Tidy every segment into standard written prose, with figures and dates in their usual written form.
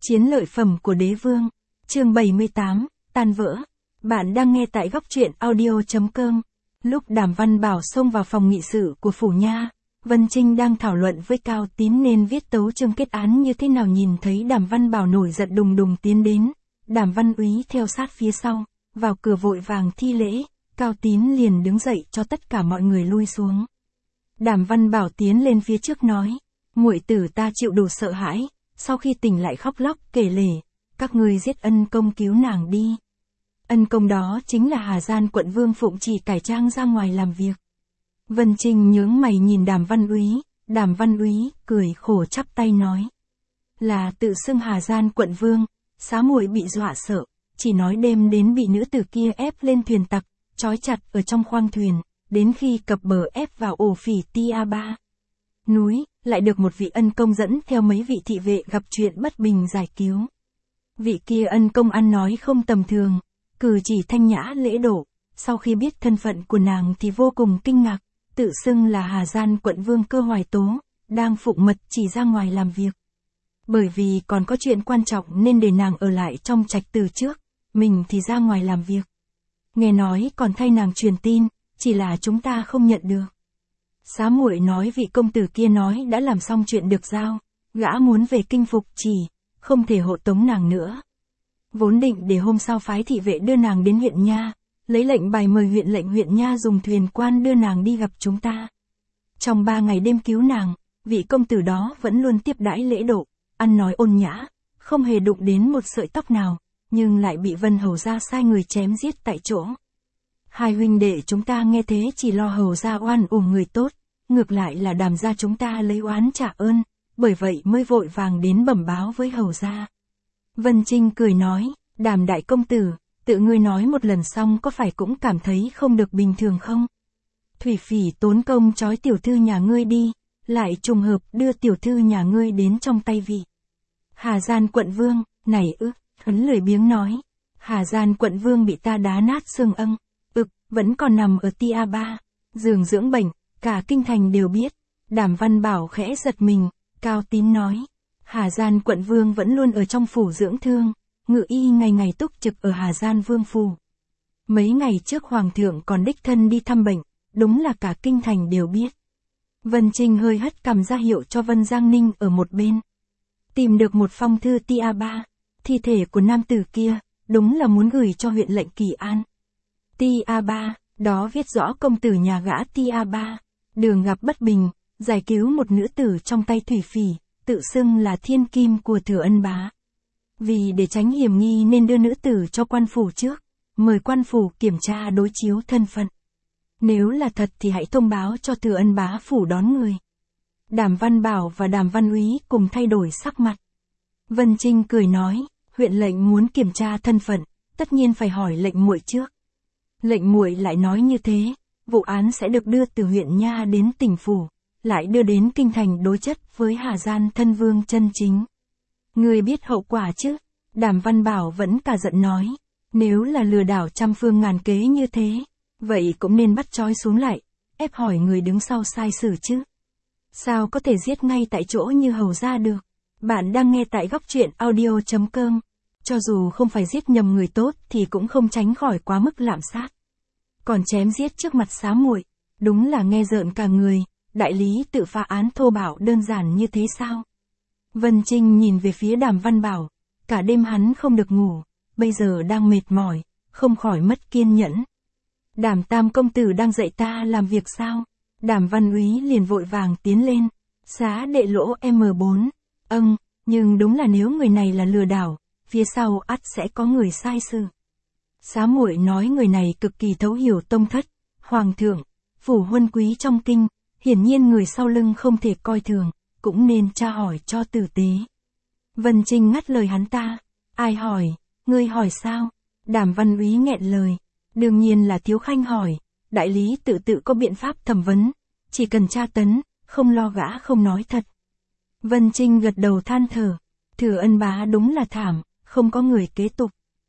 Chiến lợi phẩm của đế vương. Chương 78, tan vỡ. Bạn đang nghe tại góc truyện audio.com. Lúc Đàm Văn Bảo xông vào phòng nghị sự của phủ nha, Vân Trinh đang thảo luận với Cao Tín nên viết tấu chương kết án như thế nào. Nhìn thấy Đàm Văn Bảo nổi giận đùng đùng tiến đến, Đàm Văn Úy theo sát phía sau, vào cửa vội vàng thi lễ. Cao Tín liền đứng dậy cho tất cả mọi người lui xuống. Đàm Văn Bảo tiến lên phía trước nói, muội tử ta chịu đủ sợ hãi, sau khi tỉnh lại khóc lóc kể lể, các ngươi giết ân công cứu nàng đi. Ân công đó chính là Hà Gian quận Vương Phụng Chỉ cải trang ra ngoài làm việc. Vân Trinh nhướng mày nhìn Đàm Văn Úy, Đàm Văn Úy cười khổ chắp tay nói, là tự xưng Hà Gian quận Vương, xá muội bị dọa sợ, chỉ nói đêm đến bị nữ tử kia ép lên thuyền tặc, trói chặt ở trong khoang thuyền, đến khi cập bờ ép vào ổ phỉ Tia Ba núi, lại được một vị ân công dẫn theo mấy vị thị vệ gặp chuyện bất bình giải cứu. Vị kia ân công ăn nói không tầm thường, cử chỉ thanh nhã lễ độ, sau khi biết thân phận của nàng thì vô cùng kinh ngạc, tự xưng là Hà Gian quận Vương Cơ Hoài Tố, đang phụng mật chỉ ra ngoài làm việc. Bởi vì còn có chuyện quan trọng nên để nàng ở lại trong trạch từ trước, mình thì ra ngoài làm việc. Nghe nói còn thay nàng truyền tin, chỉ là chúng ta không nhận được. Xá muội nói vị công tử kia nói đã làm xong chuyện được giao, gã muốn về kinh Phục Chỉ, không thể hộ tống nàng nữa. Vốn định để hôm sau phái thị vệ đưa nàng đến huyện nha, lấy lệnh bài mời huyện nha dùng thuyền quan đưa nàng đi gặp chúng ta. Trong 3 ngày đêm cứu nàng, vị công tử đó vẫn luôn tiếp đãi lễ độ, ăn nói ôn nhã, không hề đụng đến một sợi tóc nào, nhưng lại bị Vân Hầu gia sai người chém giết tại chỗ. Hai huynh đệ chúng ta nghe thế chỉ lo Hầu gia oan uổng người tốt, ngược lại là Đàm gia chúng ta lấy oán trả ơn, bởi vậy mới vội vàng đến bẩm báo với Hầu gia. Vân Trinh cười nói, Đàm đại công tử, tự ngươi nói một lần xong có phải cũng cảm thấy không được bình thường không? Thủy Phỉ tốn công trói tiểu thư nhà ngươi đi, lại trùng hợp đưa tiểu thư nhà ngươi đến trong tay vị Hà Gian quận Vương, này Huấn lười biếng nói, Hà Gian quận Vương bị ta đá nát xương âng, vẫn còn nằm ở Tia Ba, giường dưỡng bệnh, cả kinh thành đều biết. Đàm Văn Bảo khẽ giật mình, Cao Tín nói, Hà Gian quận Vương vẫn luôn ở trong phủ dưỡng thương, ngự y ngày ngày túc trực ở Hà Gian Vương phủ. Mấy ngày trước Hoàng thượng còn đích thân đi thăm bệnh, đúng là cả kinh thành đều biết. Vân Trinh hơi hất cằm ra hiệu cho Vân Giang Ninh ở một bên. Tìm được một phong thư Tia Ba, thi thể của nam tử kia, đúng là muốn gửi cho huyện lệnh Kỳ An. Tia Ba, đó viết rõ công tử nhà gã Tia Ba, đường gặp bất bình, giải cứu một nữ tử trong tay Thủy Phỉ, tự xưng là thiên kim của Thừa Ân Bá. Vì để tránh hiểm nghi nên đưa nữ tử cho quan phủ trước, mời quan phủ kiểm tra đối chiếu thân phận. Nếu là thật thì hãy thông báo cho Thừa Ân Bá phủ đón người. Đàm Văn Bảo và Đàm Văn Úy cùng thay đổi sắc mặt. Vân Trinh cười nói, huyện lệnh muốn kiểm tra thân phận, tất nhiên phải hỏi lệnh muội trước. Lệnh muội lại nói như thế, vụ án sẽ được đưa từ huyện nha đến tỉnh phủ, lại đưa đến kinh thành đối chất với Hà Gian thân vương chân chính. Người biết hậu quả chứ? Đàm Văn Bảo vẫn cả giận nói, nếu là lừa đảo trăm phương ngàn kế như thế, vậy cũng nên bắt trói xuống lại, ép hỏi người đứng sau sai xử chứ. Sao có thể giết ngay tại chỗ như Hầu gia được? Bạn đang nghe tại góc truyện audio.com. Cho dù không phải giết nhầm người tốt thì cũng không tránh khỏi quá mức lạm sát. Còn chém giết trước mặt xá muội, đúng là nghe rợn cả người, đại lý tự phá án thô bạo đơn giản như thế sao? Vân Trinh nhìn về phía Đàm Văn Bảo, cả đêm hắn không được ngủ, bây giờ đang mệt mỏi, không khỏi mất kiên nhẫn. Đàm tam công tử đang dạy ta làm việc sao? Đàm Văn Úy liền vội vàng tiến lên, xá đệ lỗ M4, nhưng đúng là nếu người này là lừa đảo, phía sau ắt sẽ có người sai sự. Xá muội nói người này cực kỳ thấu hiểu tông thất, hoàng thượng, phủ huân quý trong kinh, hiển nhiên người sau lưng không thể coi thường, cũng nên tra hỏi cho tử tế. Vân Trinh ngắt lời hắn ta, ai hỏi, ngươi hỏi sao? Đàm Văn Úy nghẹn lời, đương nhiên là Thiếu Khanh hỏi, đại lý tự có biện pháp thẩm vấn, chỉ cần tra tấn, không lo gã không nói thật. Vân Trinh gật đầu than thở, Thừa Ân Bá đúng là thảm, không có người kế tục.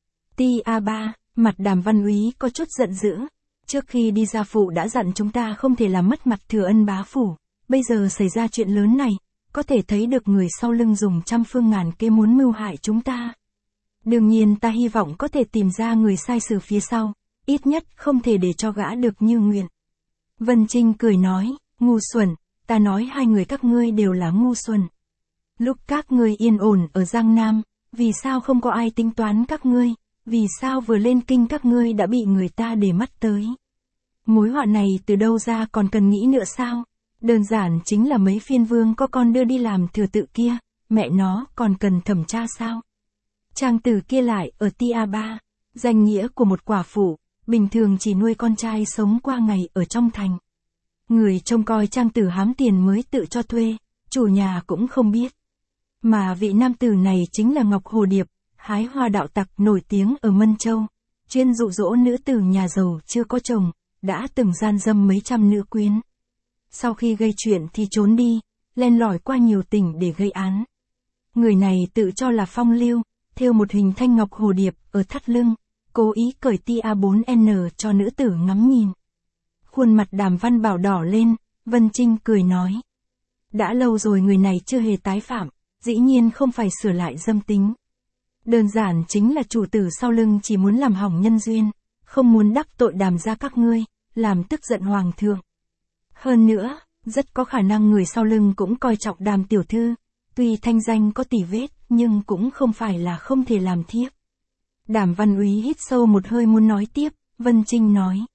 Tia Ba, mặt Đàm Văn Úy có chút giận dữ, trước khi đi ra phủ đã dặn chúng ta không thể làm mất mặt Thừa Ân Bá phủ, bây giờ xảy ra chuyện lớn này, có thể thấy được người sau lưng dùng trăm phương ngàn kế muốn mưu hại chúng ta. Đương nhiên ta hy vọng có thể tìm ra người sai sự phía sau, ít nhất không thể để cho gã được như nguyện. Vân Trinh cười nói, ngu xuẩn, ta nói hai người các ngươi đều là ngu xuẩn. Lúc các ngươi yên ổn ở Giang Nam, vì sao không có ai tính toán các ngươi, vì sao vừa lên kinh các ngươi đã bị người ta để mắt tới. Mối họa này từ đâu ra còn cần nghĩ nữa sao? Đơn giản chính là mấy phiên vương có con đưa đi làm thừa tự kia, mẹ nó còn cần thẩm tra sao? Trang tử kia lại ở Tia Ba, danh nghĩa của một quả phụ, bình thường chỉ nuôi con trai sống qua ngày ở trong thành. Người trông coi trang tử hám tiền mới tự cho thuê, chủ nhà cũng không biết. Mà vị nam tử này chính là Ngọc Hồ Điệp, hái hoa đạo tặc nổi tiếng ở Mân Châu, chuyên dụ dỗ nữ tử nhà giàu chưa có chồng, đã từng gian dâm mấy trăm nữ quyến. Sau khi gây chuyện thì trốn đi, len lỏi qua nhiều tỉnh để gây án. Người này tự cho là phong lưu, thêu một hình thanh ngọc hồ điệp ở thắt lưng, cố ý cởi tia 4N cho nữ tử ngắm nhìn. Khuôn mặt Đàm Văn Bảo đỏ lên, Vân Trinh cười nói. Đã lâu rồi người này chưa hề tái phạm, dĩ nhiên không phải sửa lại dâm tính. Đơn giản chính là chủ tử sau lưng chỉ muốn làm hỏng nhân duyên, không muốn đắc tội Đàm gia các ngươi, làm tức giận hoàng thượng. Hơn nữa, rất có khả năng người sau lưng cũng coi trọng Đàm tiểu thư, tuy thanh danh có tỉ vết, nhưng cũng không phải là không thể làm thiếp. Đàm Văn Úy hít sâu một hơi muốn nói tiếp, Vân Trinh nói.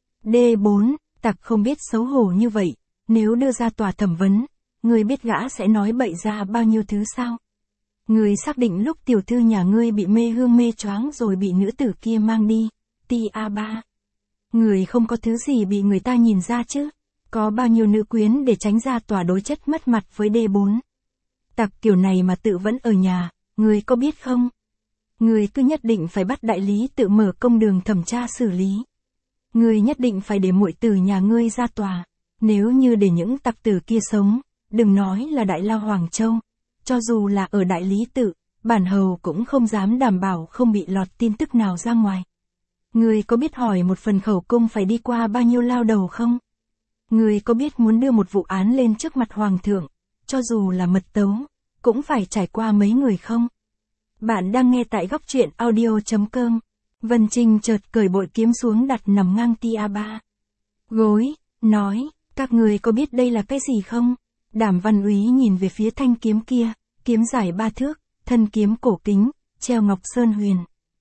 D4, tặc không biết xấu hổ như vậy, nếu đưa ra tòa thẩm vấn, ngươi biết gã sẽ nói bậy ra bao nhiêu thứ sao? Ngươi xác định lúc tiểu thư nhà ngươi bị mê hương mê choáng rồi bị nữ tử kia mang đi, Tia Ba. Ngươi không có thứ gì bị người ta nhìn ra chứ? Có bao nhiêu nữ quyến để tránh ra tòa đối chất mất mặt với D4? Tặc kiểu này mà tự vẫn ở nhà, ngươi có biết không? Ngươi cứ nhất định phải bắt đại lý tự mở công đường thẩm tra xử lý. Ngươi nhất định phải để muội tử nhà ngươi ra tòa. Nếu như để những tặc tử kia sống, đừng nói là Đại Lao Hoàng Châu, cho dù là ở đại lý tự, bản hầu cũng không dám đảm bảo không bị lọt tin tức nào ra ngoài. Ngươi có biết hỏi một phần khẩu cung phải đi qua bao nhiêu lao đầu không? Ngươi có biết muốn đưa một vụ án lên trước mặt hoàng thượng, cho dù là mật tấu, cũng phải trải qua mấy người không? Bạn đang nghe tại góc truyện audio.com. Vân Trinh chợt cởi bội kiếm xuống đặt nằm ngang Tia Ba gối, nói, các người có biết đây là cái gì không? Đàm Văn Úy nhìn về phía thanh kiếm kia, kiếm dài 3 thước, thân kiếm cổ kính, treo ngọc sơn huyền.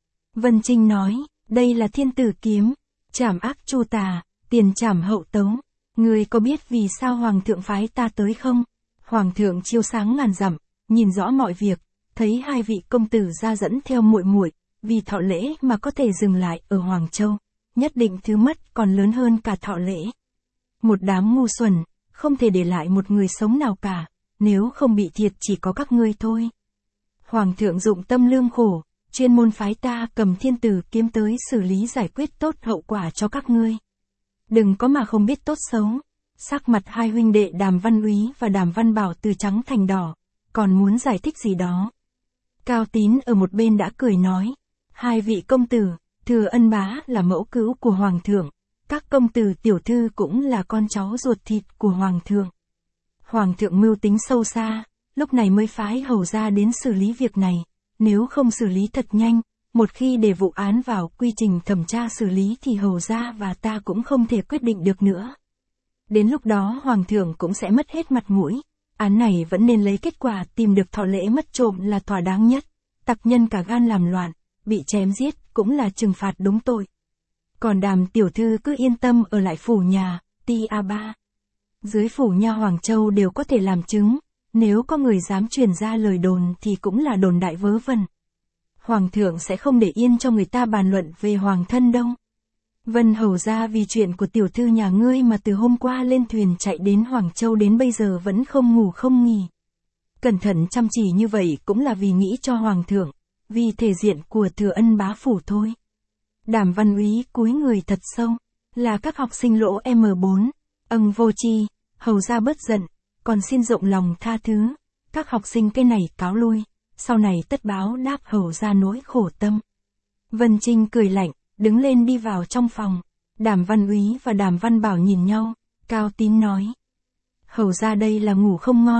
Vân Trinh nói, đây là thiên tử kiếm, trảm ác chu tà, tiền trảm hậu tấu. Người có biết vì sao hoàng thượng phái ta tới không? Hoàng thượng chiếu sáng ngàn dặm, nhìn rõ mọi việc, thấy hai vị công tử ra dẫn theo muội muội, vì thọ lễ mà có thể dừng lại ở Hoàng Châu, nhất định thứ mất còn lớn hơn cả thọ lễ. Một đám ngu xuẩn, không thể để lại một người sống nào cả, nếu không bị thiệt chỉ có các ngươi thôi. Hoàng thượng dụng tâm lương khổ, chuyên môn phái ta cầm thiên tử kiếm tới xử lý giải quyết tốt hậu quả cho các ngươi. Đừng có mà không biết tốt xấu. Sắc mặt hai huynh đệ Đàm Văn Úy và Đàm Văn Bảo từ trắng thành đỏ, còn muốn giải thích gì đó. Cao Tín ở một bên đã cười nói, hai vị công tử, Thừa Ân Bá là mẫu cữu của hoàng thượng, các công tử tiểu thư cũng là con cháu ruột thịt của hoàng thượng. Hoàng thượng mưu tính sâu xa, lúc này mới phái hầu ra đến xử lý việc này, nếu không xử lý thật nhanh, một khi để vụ án vào quy trình thẩm tra xử lý thì hầu ra và ta cũng không thể quyết định được nữa. Đến lúc đó hoàng thượng cũng sẽ mất hết mặt mũi, án này vẫn nên lấy kết quả tìm được thọ lễ mất trộm là thỏa đáng nhất, tặc nhân cả gan làm loạn, bị chém giết cũng là trừng phạt đúng tội. Còn Đàm tiểu thư cứ yên tâm ở lại phủ nhà, Tia Ba. Dưới phủ nha Hoàng Châu đều có thể làm chứng, nếu có người dám truyền ra lời đồn thì cũng là đồn đại vớ vẩn. Hoàng thượng sẽ không để yên cho người ta bàn luận về hoàng thân đâu. Vân hầu ra vì chuyện của tiểu thư nhà ngươi mà từ hôm qua lên thuyền chạy đến Hoàng Châu đến bây giờ vẫn không ngủ không nghỉ. Cẩn thận chăm chỉ như vậy cũng là vì nghĩ cho hoàng thượng, vì thể diện của Thừa Ân Bá phủ thôi. Đàm Văn Úy cúi người thật sâu, là các học sinh lỗ M4, vô tri, hầu ra bớt giận, còn xin rộng lòng tha thứ, các học sinh cái này cáo lui, sau này tất báo đáp hầu ra nỗi khổ tâm. Vân Trinh cười lạnh, đứng lên đi vào trong phòng, Đàm Văn Úy và Đàm Văn Bảo nhìn nhau, Cao Tín nói. Hầu ra đây là ngủ không ngon,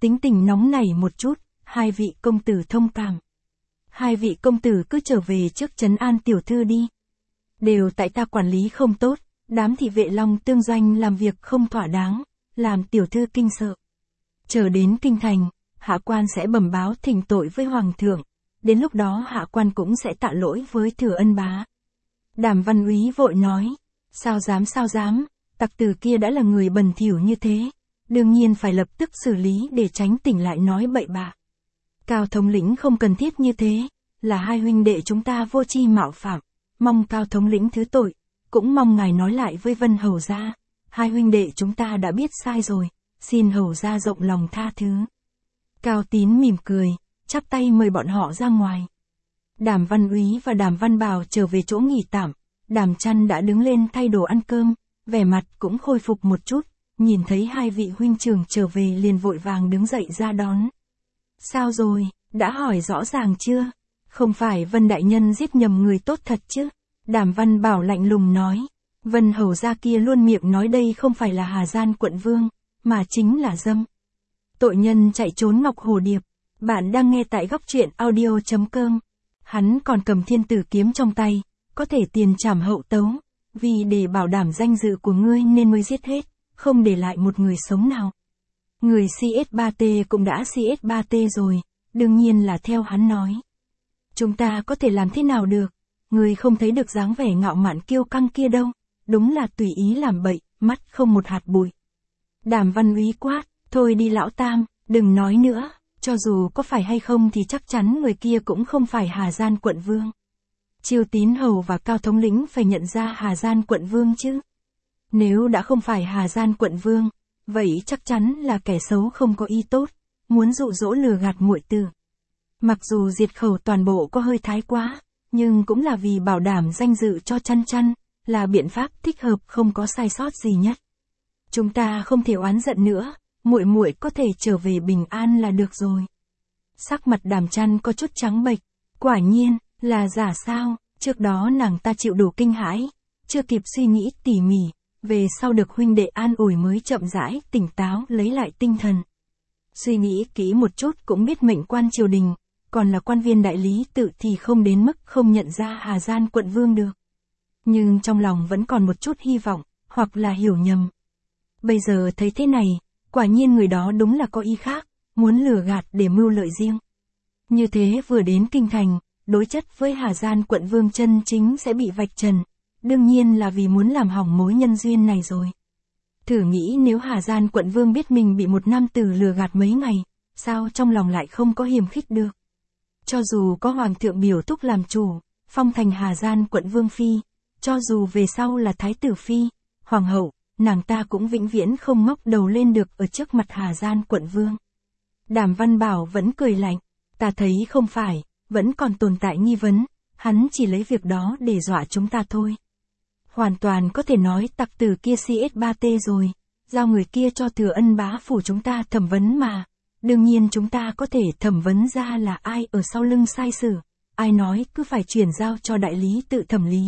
tính tình nóng nảy một chút, hai vị công tử thông cảm. Hai vị công tử cứ trở về trước trấn an tiểu thư đi. Đều tại ta quản lý không tốt, đám thị vệ Long Tương Doanh làm việc không thỏa đáng, làm tiểu thư kinh sợ. Chờ đến kinh thành, hạ quan sẽ bẩm báo thỉnh tội với hoàng thượng, đến lúc đó hạ quan cũng sẽ tạ lỗi với Thừa Ân bá. Đàm Văn Úy vội nói, sao dám, tặc tử kia đã là người bẩn thỉu như thế, đương nhiên phải lập tức xử lý để tránh tỉnh lại nói bậy bạ. Cao thống lĩnh không cần thiết như thế, là hai huynh đệ chúng ta vô tri mạo phạm, mong Cao thống lĩnh thứ tội, cũng mong ngài nói lại với Vân hầu gia, hai huynh đệ chúng ta đã biết sai rồi, xin hầu gia rộng lòng tha thứ. Cao Tín mỉm cười, chắp tay mời bọn họ ra ngoài. Đàm Văn Úy và Đàm Văn Bảo trở về chỗ nghỉ tạm, Đàm Chăn đã đứng lên thay đồ ăn cơm, vẻ mặt cũng khôi phục một chút, nhìn thấy hai vị huynh trưởng trở về liền vội vàng đứng dậy ra đón. Sao rồi, đã hỏi rõ ràng chưa? Không phải Vân đại nhân giết nhầm người tốt thật chứ? Đàm Văn Bảo lạnh lùng nói, Vân hầu gia kia luôn miệng nói đây không phải là Hà Gian quận vương, mà chính là dâm. Tội nhân chạy trốn Ngọc Hồ Điệp. Bạn đang nghe tại góc truyện audio.com. Hắn còn cầm Thiên Tử kiếm trong tay, có thể tiền trảm hậu tấu, vì để bảo đảm danh dự của ngươi nên mới giết hết, không để lại một người sống nào. Người CS3T cũng đã CS3T rồi, đương nhiên là theo hắn nói. Chúng ta có thể làm thế nào được, ngươi không thấy được dáng vẻ ngạo mạn kiêu căng kia đâu, đúng là tùy ý làm bậy, mắt không một hạt bụi. Đàm Văn Úy quát, thôi đi lão tam, đừng nói nữa. Cho dù có phải hay không thì chắc chắn người kia cũng không phải Hà Gian quận vương. Chiêu Tín hầu và Cao thống lĩnh phải nhận ra Hà Gian quận vương chứ. Nếu đã không phải Hà Gian quận vương, vậy chắc chắn là kẻ xấu không có ý tốt, muốn dụ dỗ lừa gạt muội tử. Mặc dù diệt khẩu toàn bộ có hơi thái quá, nhưng cũng là vì bảo đảm danh dự cho Chăn, là biện pháp thích hợp không có sai sót gì nhất. Chúng ta không thể oán giận nữa. Muội có thể trở về bình an là được rồi. Sắc mặt Đàm Chăn có chút trắng bệch, quả nhiên, là giả sao, trước đó nàng ta chịu đủ kinh hãi, chưa kịp suy nghĩ tỉ mỉ, về sau được huynh đệ an ủi mới chậm rãi, tỉnh táo, lấy lại tinh thần. Suy nghĩ kỹ một chút cũng biết mệnh quan triều đình, còn là quan viên đại lý tự thì không đến mức không nhận ra Hà Gian quận vương được. Nhưng trong lòng vẫn còn một chút hy vọng, hoặc là hiểu nhầm. Bây giờ thấy thế này, quả nhiên người đó đúng là có ý khác, muốn lừa gạt để mưu lợi riêng. Như thế vừa đến kinh thành, đối chất với Hà Gian quận vương chân chính sẽ bị vạch trần, đương nhiên là vì muốn làm hỏng mối nhân duyên này rồi. Thử nghĩ nếu Hà Gian quận vương biết mình bị một nam tử lừa gạt mấy ngày, sao trong lòng lại không có hiềm khích được. Cho dù có hoàng thượng biểu thúc làm chủ, phong thành Hà Gian quận vương phi, cho dù về sau là thái tử phi, hoàng hậu, nàng ta cũng vĩnh viễn không ngóc đầu lên được ở trước mặt Hà Gian quận vương. Đàm Văn Bảo vẫn cười lạnh, ta thấy không phải, vẫn còn tồn tại nghi vấn, hắn chỉ lấy việc đó để dọa chúng ta thôi. Hoàn toàn có thể nói tặc tử kia CS3T rồi, giao người kia cho Thừa Ân bá phủ chúng ta thẩm vấn mà. Đương nhiên chúng ta có thể thẩm vấn ra là ai ở sau lưng sai sử, ai nói cứ phải chuyển giao cho đại lý tự thẩm lý.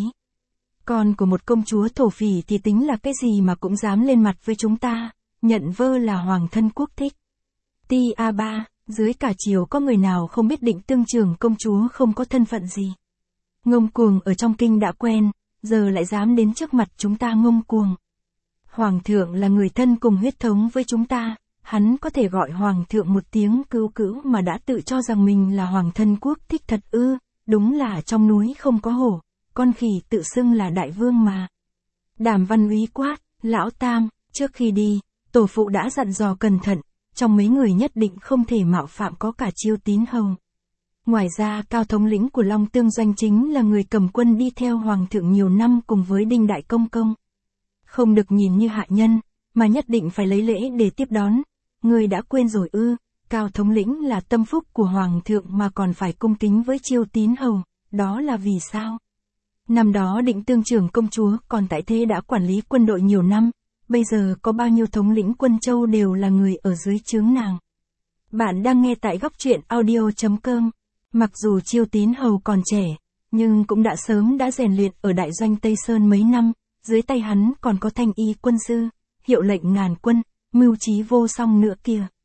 Con của một công chúa thổ phỉ thì tính là cái gì mà cũng dám lên mặt với chúng ta, nhận vơ là hoàng thân quốc thích. Ti A3, dưới cả triều có người nào không biết Định Tương Trường công chúa không có thân phận gì. Ngông cuồng ở trong kinh đã quen, giờ lại dám đến trước mặt chúng ta ngông cuồng. Hoàng thượng là người thân cùng huyết thống với chúng ta, hắn có thể gọi hoàng thượng một tiếng cứu cữu mà đã tự cho rằng mình là hoàng thân quốc thích thật ư, đúng là trong núi không có hổ, con khỉ tự xưng là đại vương mà. Đàm Văn Úy quát, lão tam, trước khi đi, tổ phụ đã dặn dò cẩn thận, trong mấy người nhất định không thể mạo phạm có cả Chiêu Tín hầu. Ngoài ra Cao thống lĩnh của Long Tương Doanh chính là người cầm quân đi theo hoàng thượng nhiều năm cùng với Đinh Đại Công Công. Không được nhìn như hạ nhân, mà nhất định phải lấy lễ để tiếp đón. Người đã quên rồi ư, Cao thống lĩnh là tâm phúc của hoàng thượng mà còn phải cung kính với Chiêu Tín hầu, đó là vì sao? Năm đó Định Tương Trường công chúa còn tại thế đã quản lý quân đội nhiều năm, bây giờ có bao nhiêu thống lĩnh quân châu đều là người ở dưới trướng nàng. Bạn đang nghe tại góc truyện audio.com. Mặc dù Chiêu Tín hầu còn trẻ, nhưng cũng đã sớm rèn luyện ở đại doanh Tây Sơn mấy năm, dưới tay hắn còn có thanh y quân sư, hiệu lệnh ngàn quân, mưu trí vô song nữa kìa.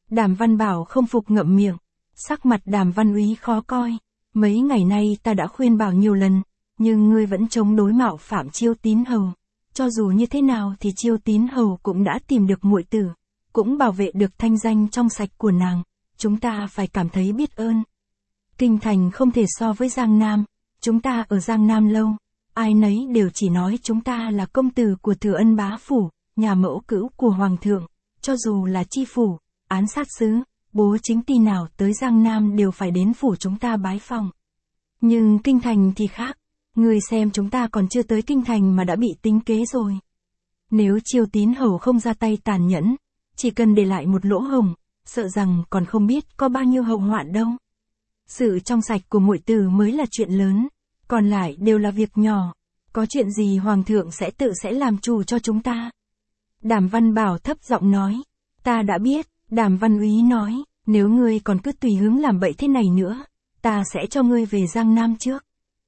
Đàm Văn Bảo không phục ngậm miệng. Sắc mặt Đàm Văn Úy khó coi. Mấy ngày nay ta đã khuyên bảo nhiều lần, nhưng ngươi vẫn chống đối mạo phạm Chiêu Tín Hầu. Cho dù như thế nào thì Chiêu Tín Hầu cũng đã tìm được muội tử, cũng bảo vệ được thanh danh trong sạch của nàng. Chúng ta phải cảm thấy biết ơn. Kinh thành không thể so với Giang Nam. Chúng ta ở Giang Nam lâu, ai nấy đều chỉ nói chúng ta là công tử của Thừa Ân bá phủ, nhà mẫu cữu của Hoàng thượng. Cho dù là chi phủ, án sát sứ, bố chính ty nào tới Giang Nam đều phải đến phủ chúng ta bái phòng. Nhưng kinh thành thì khác. Người xem chúng ta còn chưa tới kinh thành mà đã bị tính kế rồi. Nếu Chiêu Tín Hầu không ra tay tàn nhẫn, chỉ cần để lại một lỗ hổng, sợ rằng còn không biết có bao nhiêu hậu hoạn đâu. Sự trong sạch của muội tử mới là chuyện lớn, còn lại đều là việc nhỏ. Có chuyện gì Hoàng thượng sẽ làm chủ cho chúng ta. Đàm Văn Bảo thấp giọng nói. Ta đã biết. Đàm Văn Úy nói, nếu ngươi còn cứ tùy hứng làm bậy thế này nữa, ta sẽ cho ngươi về Giang Nam trước.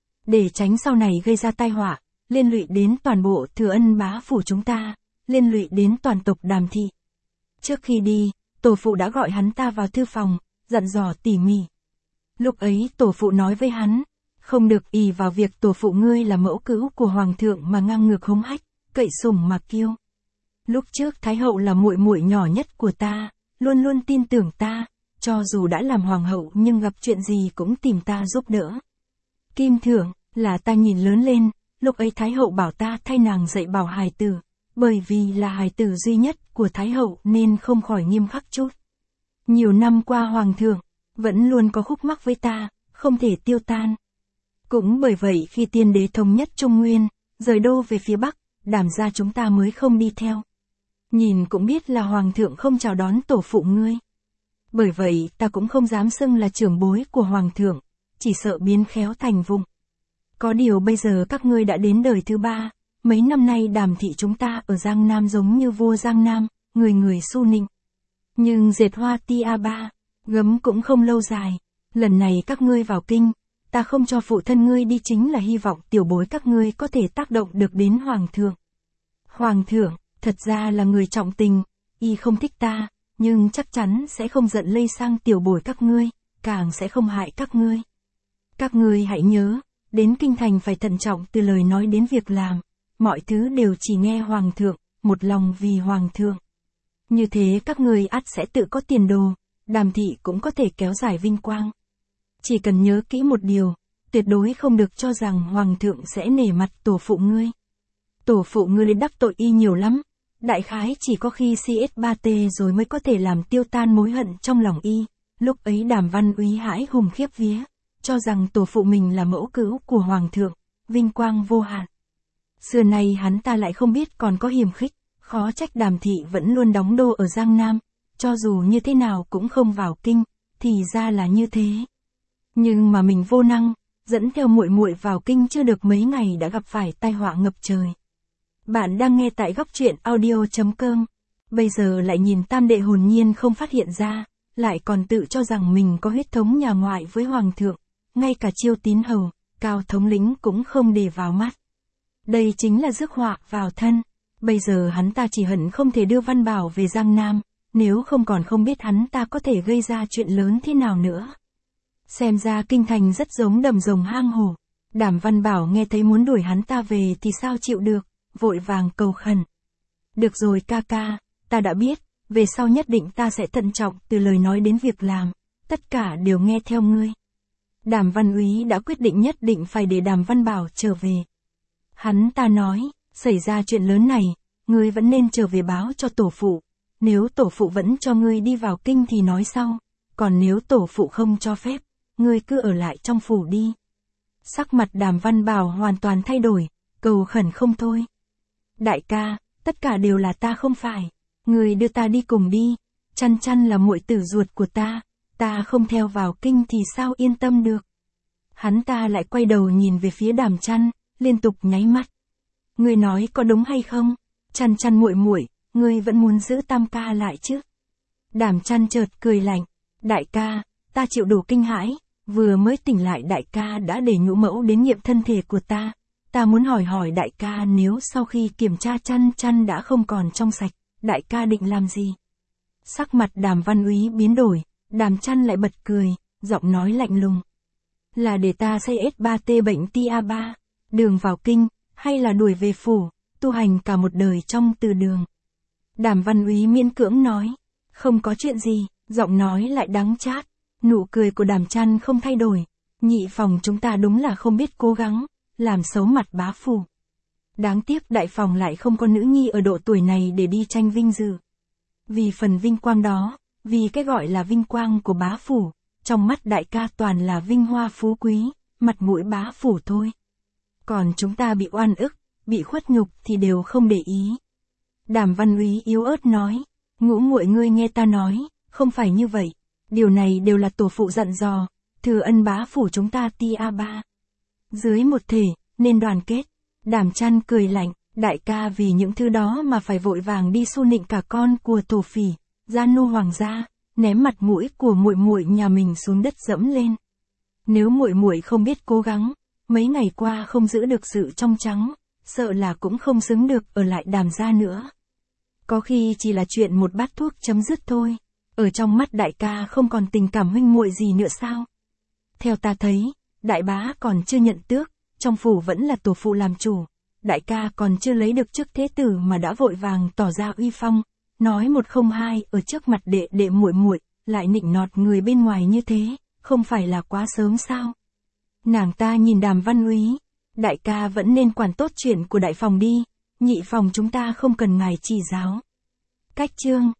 Để tránh sau này gây ra tai họa, liên lụy đến toàn bộ Thừa Ân bá phủ chúng ta, liên lụy đến toàn tộc Đàm thị. Trước khi đi, tổ phụ đã gọi hắn ta vào thư phòng, dặn dò tỉ mỉ. Lúc ấy tổ phụ nói với hắn, không được ỷ vào việc tổ phụ ngươi là mẫu cữu của Hoàng thượng mà ngang ngược hống hách, cậy sủng mà kiêu. Lúc trước Thái hậu là muội muội nhỏ nhất của ta, luôn luôn tin tưởng ta, cho dù đã làm hoàng hậu nhưng gặp chuyện gì cũng tìm ta giúp đỡ. Kim Thượng, là ta nhìn lớn lên, lúc ấy Thái hậu bảo ta thay nàng dạy bảo hài tử, bởi vì là hài tử duy nhất của Thái hậu nên không khỏi nghiêm khắc chút. Nhiều năm qua Hoàng thượng, vẫn luôn có khúc mắc với ta, không thể tiêu tan. Cũng bởi vậy khi tiên đế thống nhất Trung Nguyên, rời đô về phía Bắc, Đàm gia chúng ta mới không đi theo. Nhìn cũng biết là Hoàng thượng không chào đón tổ phụ ngươi. Bởi vậy ta cũng không dám xưng là trưởng bối của Hoàng thượng, chỉ sợ biến khéo thành vụng. Có điều bây giờ các ngươi đã đến đời thứ 3, mấy năm nay Đàm thị chúng ta ở Giang Nam giống như vua Giang Nam, người người su nịnh. Nhưng dệt hoa tia ba, gấm cũng không lâu dài. Lần này các ngươi vào kinh, ta không cho phụ thân ngươi đi chính là hy vọng tiểu bối các ngươi có thể tác động được đến Hoàng thượng. Hoàng thượng, thật ra là người trọng tình, y không thích ta, nhưng chắc chắn sẽ không giận lây sang tiểu bối các ngươi, càng sẽ không hại các ngươi. Các ngươi hãy nhớ, đến kinh thành phải thận trọng từ lời nói đến việc làm, mọi thứ đều chỉ nghe Hoàng thượng, một lòng vì Hoàng thượng. Như thế các ngươi ắt sẽ tự có tiền đồ, Đàm thị cũng có thể kéo dài vinh quang. Chỉ cần nhớ kỹ một điều, tuyệt đối không được cho rằng Hoàng thượng sẽ nể mặt tổ phụ ngươi. Tổ phụ ngươi đắc tội y nhiều lắm, đại khái chỉ có khi CS3T rồi mới có thể làm tiêu tan mối hận trong lòng y. Lúc ấy Đàm Văn Úy hãi hùng khiếp vía, cho rằng tổ phụ mình là mẫu cữu của Hoàng thượng, vinh quang vô hạn. Xưa nay hắn ta lại không biết còn có hiềm khích, khó trách Đàm thị vẫn luôn đóng đô ở Giang Nam, cho dù như thế nào cũng không vào kinh, thì ra là như thế. Nhưng mà mình vô năng, dẫn theo muội muội vào kinh chưa được mấy ngày đã gặp phải tai họa ngập trời. Bạn đang nghe tại góc truyện audio.com. Bây giờ lại nhìn tam đệ hồn nhiên không phát hiện ra, lại còn tự cho rằng mình có huyết thống nhà ngoại với Hoàng thượng, ngay cả Chiêu Tín Hầu, Cao thống lĩnh cũng không để vào mắt. Đây chính là rước họa vào thân. Bây giờ hắn ta chỉ hận không thể đưa Văn Bảo về Giang Nam, nếu không còn không biết hắn ta có thể gây ra chuyện lớn thế nào nữa. Xem ra kinh thành rất giống đầm rồng hang hổ. Đàm Văn Bảo nghe thấy muốn đuổi hắn ta về thì sao chịu được, vội vàng cầu khẩn. Được rồi ca ca, ta đã biết, về sau nhất định ta sẽ thận trọng từ lời nói đến việc làm, tất cả đều nghe theo ngươi. Đàm Văn Úy đã quyết định nhất định phải để Đàm Văn Bảo trở về. Hắn ta nói, xảy ra chuyện lớn này, ngươi vẫn nên trở về báo cho tổ phụ. Nếu tổ phụ vẫn cho ngươi đi vào kinh thì nói sau, còn nếu tổ phụ không cho phép, ngươi cứ ở lại trong phủ đi. Sắc mặt Đàm Văn Bảo hoàn toàn thay đổi, cầu khẩn không thôi. Đại ca, tất cả đều là ta không phải, ngươi đưa ta đi cùng đi, Chăn Chăn là muội tử ruột của ta không theo vào kinh thì sao yên tâm được. Hắn ta lại quay đầu nhìn về phía Đàm Chăn, liên tục nháy mắt. Ngươi nói có đúng hay không? Chăn Chăn muội muội, ngươi vẫn muốn giữ Tam ca lại chứ? Đàm Chăn chợt cười lạnh, đại ca, ta chịu đủ kinh hãi, vừa mới tỉnh lại đại ca đã để nhũ mẫu đến nghiệm thân thể của ta. Ta muốn hỏi đại ca nếu sau khi kiểm tra Chăn Chăn đã không còn trong sạch, đại ca định làm gì? Sắc mặt Đàm Văn Úy biến đổi, Đàm Chăn lại bật cười, giọng nói lạnh lùng. Là để ta xây S3T bệnh TA3, đường vào kinh, hay là đuổi về phủ, tu hành cả một đời trong từ đường. Đàm Văn Úy miễn cưỡng nói, không có chuyện gì, giọng nói lại đắng chát. Nụ cười của Đàm Chăn không thay đổi, nhị phòng chúng ta đúng là không biết cố gắng, làm xấu mặt bá phủ. Đáng tiếc đại phòng lại không có nữ nhi ở độ tuổi này để đi tranh vinh dự. Vì phần vinh quang đó, vì cái gọi là vinh quang của bá phủ, trong mắt đại ca toàn là vinh hoa phú quý, mặt mũi bá phủ thôi. Còn chúng ta bị oan ức, bị khuất nhục thì đều không để ý. Đàm Văn Úy yếu ớt nói, Ngũ muội ngươi nghe ta nói, không phải như vậy. Điều này đều là tổ phụ dặn dò, thừa ân bá phủ chúng ta TA3. Dưới một thể, nên đoàn kết. Đàm Chăn cười lạnh, đại ca vì những thứ đó mà phải vội vàng đi xu nịnh cả con của tổ phỉ, gia nô hoàng gia, ném mặt mũi của muội muội nhà mình xuống đất dẫm lên. Nếu muội muội không biết cố gắng, mấy ngày qua không giữ được sự trong trắng, sợ là cũng không xứng được ở lại Đàm gia nữa. Có khi chỉ là chuyện một bát thuốc chấm dứt thôi. Ở trong mắt đại ca không còn tình cảm huynh muội gì nữa sao? Theo ta thấy, đại bá còn chưa nhận tước, trong phủ vẫn là tổ phụ làm chủ. Đại ca còn chưa lấy được chức thế tử mà đã vội vàng tỏ ra uy phong, nói một không hai ở trước mặt đệ đệ muội muội, lại nịnh nọt người bên ngoài như thế, không phải là quá sớm sao? Nàng ta nhìn Đàm Văn Úy, đại ca vẫn nên quản tốt chuyện của đại phòng đi, nhị phòng chúng ta không cần ngài chỉ giáo. Cách chương